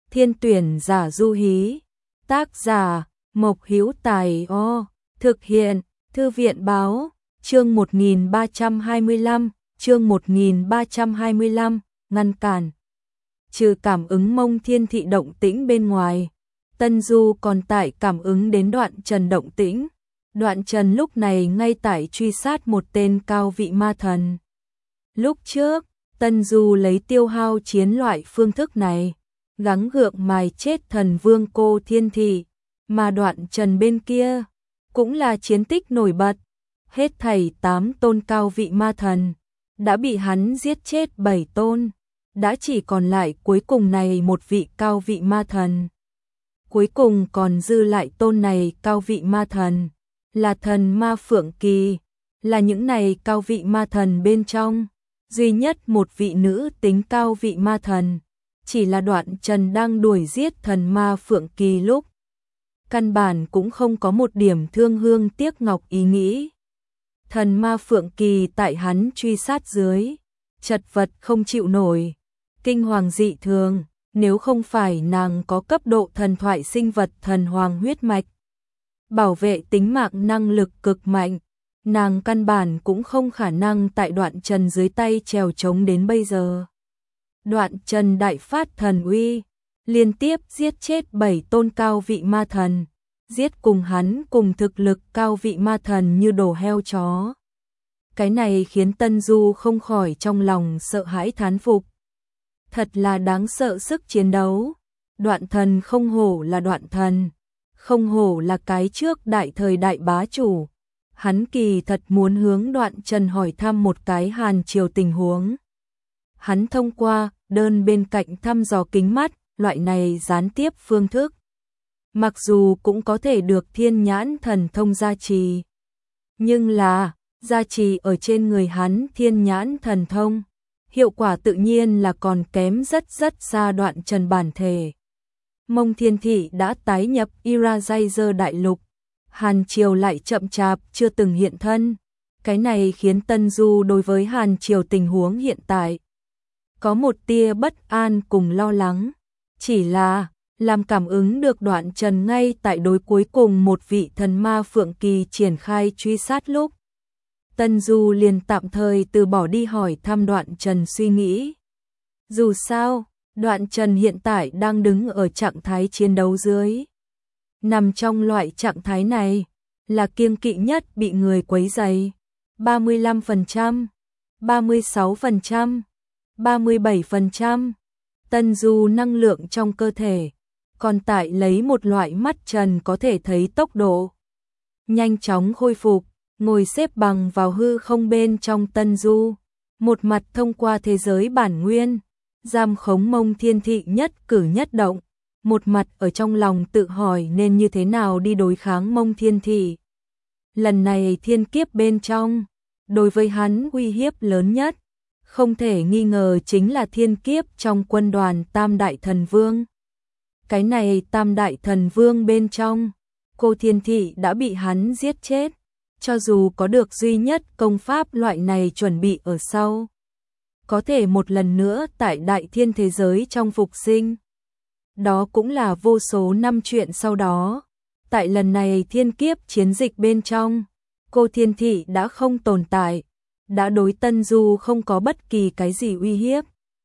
Thiên tuyển giả du hí. Tác giả Mộc Hữu Tài. Thực hiện Thư viện báo. Chương 1325, chương 1325, ngăn cản. Trừ cảm ứng Mông Thiên Thị động tĩnh bên ngoài, Tân Du còn tại cảm ứng đến Đoạn Trần động tĩnh. Đoạn Trần lúc này ngay tại truy sát một tên cao vị ma thần. Lúc trước, Tân Du lấy tiêu hao chiến loại phương thức này, gắng gượng mài chết thần vương Cô Thiên Thị, mà Đoạn Trần bên kia cũng là chiến tích nổi bật. Hết thảy 8 tôn cao vị ma thần đã bị hắn giết chết 7 tôn, đã chỉ còn lại cuối cùng này một vị cao vị ma thần. Cuối cùng còn dư lại tôn này cao vị ma thần, là thần ma Phượng Kỳ, là những này cao vị ma thần bên trong duy nhất một vị nữ tính cao vị ma thần. Chỉ là Đoạn Trần đang đuổi giết thần ma Phượng Kỳ lúc, căn bản cũng không có một điểm thương hương tiếc ngọc ý nghĩ. Thần ma Phượng Kỳ tại hắn truy sát dưới, chật vật không chịu nổi, kinh hoàng dị thường, nếu không phải nàng có cấp độ thần thoại sinh vật thần hoàng huyết mạch, bảo vệ tính mạng năng lực cực mạnh, nàng căn bản cũng không khả năng tại Đoạn Trần dưới tay trèo trống đến bây giờ. Đoạn Trần đại phát thần uy, liên tiếp giết chết 7 tôn cao vị ma thần, giết cùng hắn cùng thực lực cao vị ma thần như đồ heo chó. Cái này khiến Tân Du không khỏi trong lòng sợ hãi thán phục. Thật là đáng sợ sức chiến đấu. Đoạn thần không hổ là Đoạn thần, không hổ là cái trước đại thời đại bá chủ. Hắn kỳ thật muốn hướng Đoạn Trần hỏi thăm một cái Hàn Triều tình huống. Hắn thông qua đơn bên cạnh thăm dò kính mắt, loại này gián tiếp phương thức, mặc dù cũng có thể được thiên nhãn thần thông gia trì, nhưng là gia trì ở trên người hắn thiên nhãn thần thông, hiệu quả tự nhiên là còn kém rất xa Đoạn Trần bản thể. Mông Thiên Thị đã tái nhập Irajazer đại lục, Hàn Triều lại chậm chạp chưa từng hiện thân. Cái này khiến Tân Du đối với Hàn Triều tình huống hiện tại có một tia bất an cùng lo lắng. Chỉ là làm cảm ứng được Đoạn Trần ngay tại đối cuối cùng một vị thần ma Phượng Kỳ triển khai truy sát lúc, Tân Du liền tạm thời từ bỏ đi hỏi thăm Đoạn Trần suy nghĩ. Dù sao, Đoạn Trần hiện tại đang đứng ở trạng thái chiến đấu dưới. Nằm trong loại trạng thái này, là kiêng kỵ nhất bị người quấy rầy. 35%, 36%, 37%. Tân Du năng lượng trong cơ thể còn tại lấy một loại mắt trần có thể thấy tốc độ nhanh chóng khôi phục, ngồi xếp bằng vào hư không bên trong Tân Du, một mặt thông qua thế giới bản nguyên, giam khống Mông Thiên Thị nhất cử nhất động, một mặt ở trong lòng tự hỏi nên như thế nào đi đối kháng Mông Thiên Thị. Lần này thiên kiếp bên trong, đối với hắn uy hiếp lớn nhất, không thể nghi ngờ chính là thiên kiếp trong quân đoàn Tam Đại Thần Vương. Cái này Tam Đại Thần Vương bên trong, Cô Thiên Thị đã bị hắn giết chết, cho dù có được duy nhất công pháp loại này chuẩn bị ở sau, có thể một lần nữa tại đại thiên thế giới trong phục sinh. Đó cũng là vô số năm chuyện sau đó. Tại lần này thiên kiếp chiến dịch bên trong, Cô Thiên Thị đã không tồn tại, đã đối Tân Du không có bất kỳ cái gì uy hiếp.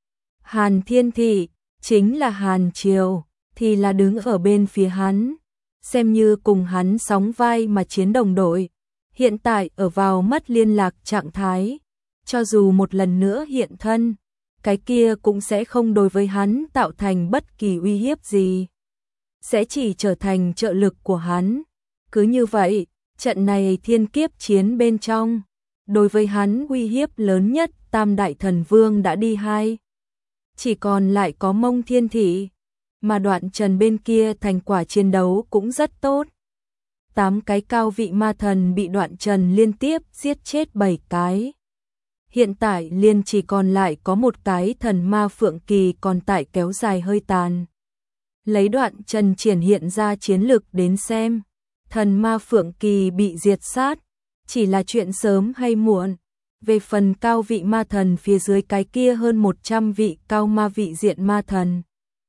Hàn Thiên Thị, chính là Hàn Triều, thì là đứng ở bên phía hắn, xem như cùng hắn sóng vai mà chiến đồng đội. Hiện tại ở vào mất liên lạc trạng thái, cho dù một lần nữa hiện thân, cái kia cũng sẽ không đối với hắn tạo thành bất kỳ uy hiếp gì, sẽ chỉ trở thành trợ lực của hắn. Cứ như vậy, trận này thiên kiếp chiến bên trong, đối với hắn uy hiếp lớn nhất Tam Đại Thần Vương đã đi hai, chỉ còn lại có Mông Thiên Thị, mà Đoạn Trần bên kia thành quả chiến đấu cũng rất tốt. 8 cái cao vị ma thần bị Đoạn Trần liên tiếp giết chết 7 cái. Hiện tại liền chỉ còn lại có một cái thần ma Phượng Kỳ còn tại kéo dài hơi tàn. Lấy Đoạn Trần triển hiện ra chiến lực đến xem, thần ma Phượng Kỳ bị diệt sát chỉ là chuyện sớm hay muộn. Về phần cao vị ma thần phía dưới cái kia hơn 100 vị cao ma vị diện ma thần,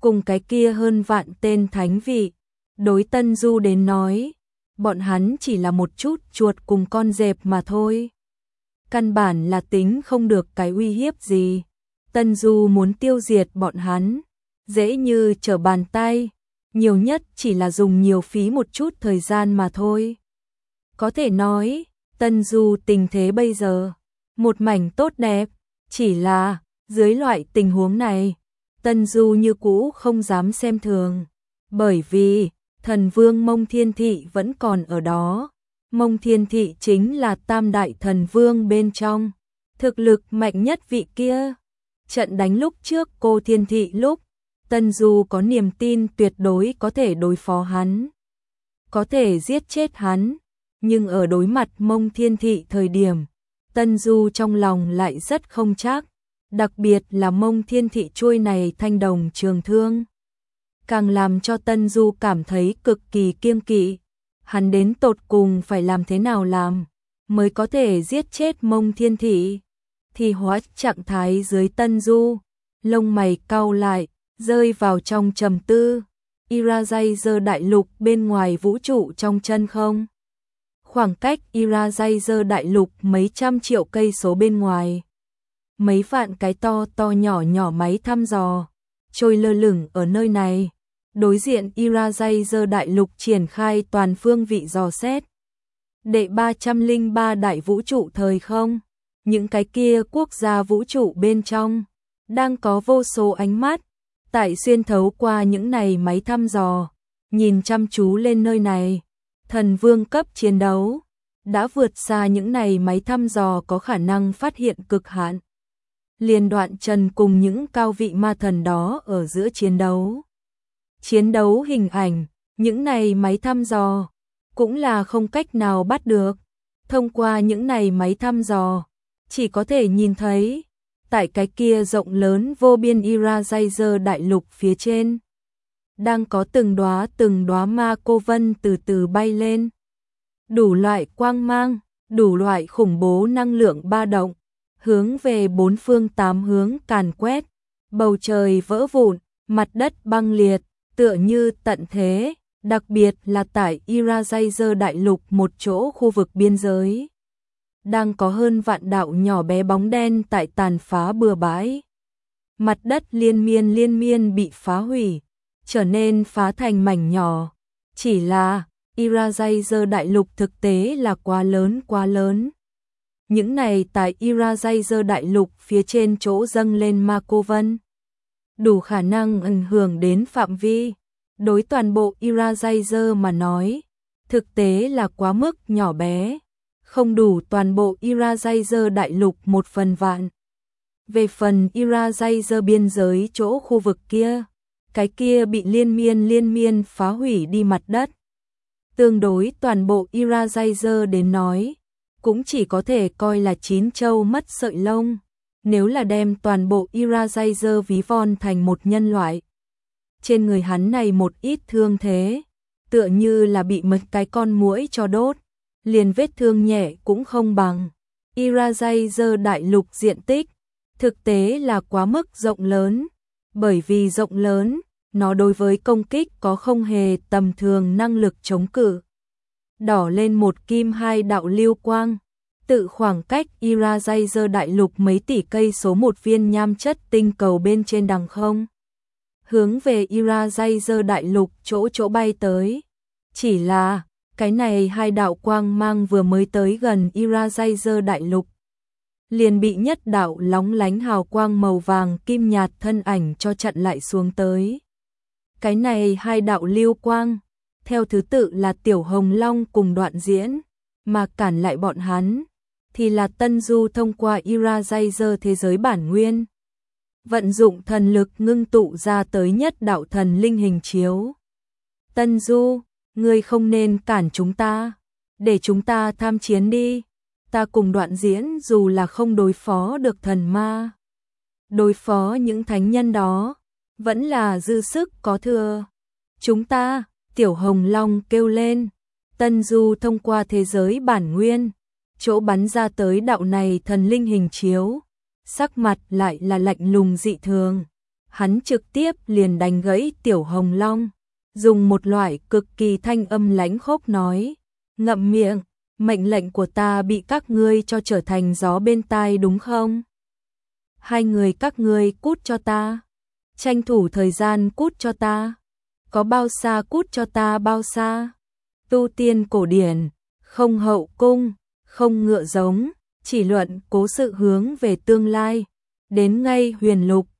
cùng cái kia hơn vạn tên thánh vị, đối Tân Du đến nói, bọn hắn chỉ là một chút chuột cùng con dẹp mà thôi. Căn bản là tính không được cái uy hiếp gì. Tân Du muốn tiêu diệt bọn hắn, dễ như trở bàn tay, nhiều nhất chỉ là dùng nhiều phí một chút thời gian mà thôi. Có thể nói, Tân Du tình thế bây giờ, một mảnh tốt đẹp, chỉ là, dưới loại tình huống này, Tân Du như cũ không dám xem thường, bởi vì, thần vương Mông Thiên Thị vẫn còn ở đó. Mông Thiên Thị chính là tam đại thần vương bên trong, thực lực mạnh nhất vị kia. Trận đánh lúc trước cô Thiên Thị lúc, Tân Du có niềm tin tuyệt đối có thể đối phó hắn, có thể giết chết hắn, nhưng ở đối mặt Mông Thiên Thị thời điểm, Tân Du trong lòng lại rất không chắc, đặc biệt là Mông Thiên Thị chuôi này thanh đồng trường thương, càng làm cho Tân Du cảm thấy cực kỳ kiêng kỵ. Hắn đến tột cùng phải làm thế nào làm mới có thể giết chết Mông Thiên Thị? Thì hóa trạng thái dưới Tân Du, lông mày cau lại, rơi vào trong trầm tư. Irajazer đại lục bên ngoài vũ trụ trong chân không. Khoảng cách Irajazer đại lục mấy trăm triệu cây số bên ngoài. Mấy vạn cái to nhỏ nhỏ máy thăm dò, trôi lơ lửng ở nơi này. Đối diện Irajazer đại lục triển khai toàn phương vị dò xét. Đệ 303 đại vũ trụ thời không, những cái kia quốc gia vũ trụ bên trong, đang có vô số ánh mắt, tại xuyên thấu qua những này máy thăm dò, nhìn chăm chú lên nơi này. Thần vương cấp chiến đấu, đã vượt xa những này máy thăm dò có khả năng phát hiện cực hạn. Liền đoạn trần cùng những cao vị ma thần đó ở giữa chiến đấu. Chiến đấu hình ảnh, những này máy thăm dò, cũng là không cách nào bắt được. Thông qua những này máy thăm dò, chỉ có thể nhìn thấy, tại cái kia rộng lớn vô biên Irajazer đại lục phía trên, đang có từng đóa ma cô vân từ từ bay lên. Đủ loại quang mang, đủ loại khủng bố năng lượng ba động, hướng về bốn phương tám hướng càn quét, bầu trời vỡ vụn, mặt đất băng liệt, tựa như tận thế, đặc biệt là tại Irajazer đại lục một chỗ khu vực biên giới. Đang có hơn vạn đạo nhỏ bé bóng đen tại tàn phá bừa bãi. Mặt đất liên miên bị phá hủy, trở nên phá thành mảnh nhỏ. Chỉ là, Irajazer đại lục thực tế là quá lớn. Những này tại Irajazer đại lục phía trên chỗ dâng lên ma cô vân, đủ khả năng ảnh hưởng đến phạm vi. Đối toàn bộ Irajazer mà nói, thực tế là quá mức nhỏ bé, không đủ toàn bộ Irajazer đại lục một phần vạn. Về phần Irajazer biên giới chỗ khu vực kia, cái kia bị liên miên phá hủy đi mặt đất. Tương đối toàn bộ Irajazer đến nói, cũng chỉ có thể coi là chín châu mất sợi lông, nếu là đem toàn bộ Irajazer ví von thành một nhân loại. Trên người hắn này một ít thương thế, tựa như là bị một cái con muỗi cho đốt, liền vết thương nhẹ cũng không bằng. Irajazer đại lục diện tích, thực tế là quá mức rộng lớn, bởi vì rộng lớn, nó đối với công kích có không hề tầm thường năng lực chống cự. Đỏ lên một kim hai đạo lưu quang, tự khoảng cách Irajazer đại lục mấy tỷ cây số một viên nham chất tinh cầu bên trên đằng không. Hướng về Irajazer đại lục chỗ bay tới. Chỉ là, cái này hai đạo quang mang vừa mới tới gần Irajazer đại lục, liền bị nhất đạo lóng lánh hào quang màu vàng kim nhạt thân ảnh cho chặn lại xuống tới. Cái này hai đạo lưu quang, theo thứ tự là Tiểu Hồng Long cùng Đoạn Diễn, mà cản lại bọn hắn, thì là Tân Du thông qua Irajazer thế giới bản nguyên. Vận dụng thần lực ngưng tụ ra tới nhất đạo thần linh hình chiếu. Tân Du, ngươi không nên cản chúng ta, để chúng ta tham chiến đi. Ta cùng Đoạn Diễn dù là không đối phó được thần ma, đối phó những thánh nhân đó, vẫn là dư sức có thừa. Chúng ta, Tiểu Hồng Long kêu lên. Tân Du thông qua thế giới bản nguyên, chỗ bắn ra tới đạo này thần linh hình chiếu, sắc mặt lại là lạnh lùng dị thường. hắn trực tiếp liền đánh gãy Tiểu Hồng Long, dùng một loại cực kỳ thanh âm lãnh khốc nói, ngậm miệng, mệnh lệnh của ta bị các ngươi cho trở thành gió bên tai đúng không? Hai người các ngươi cút cho ta, tranh thủ thời gian cút cho ta, có bao xa cút cho ta bao xa. Tu tiên cổ điển, không hậu cung, không ngựa giống, chỉ luận cố sự hướng về tương lai, đến ngay huyền lục,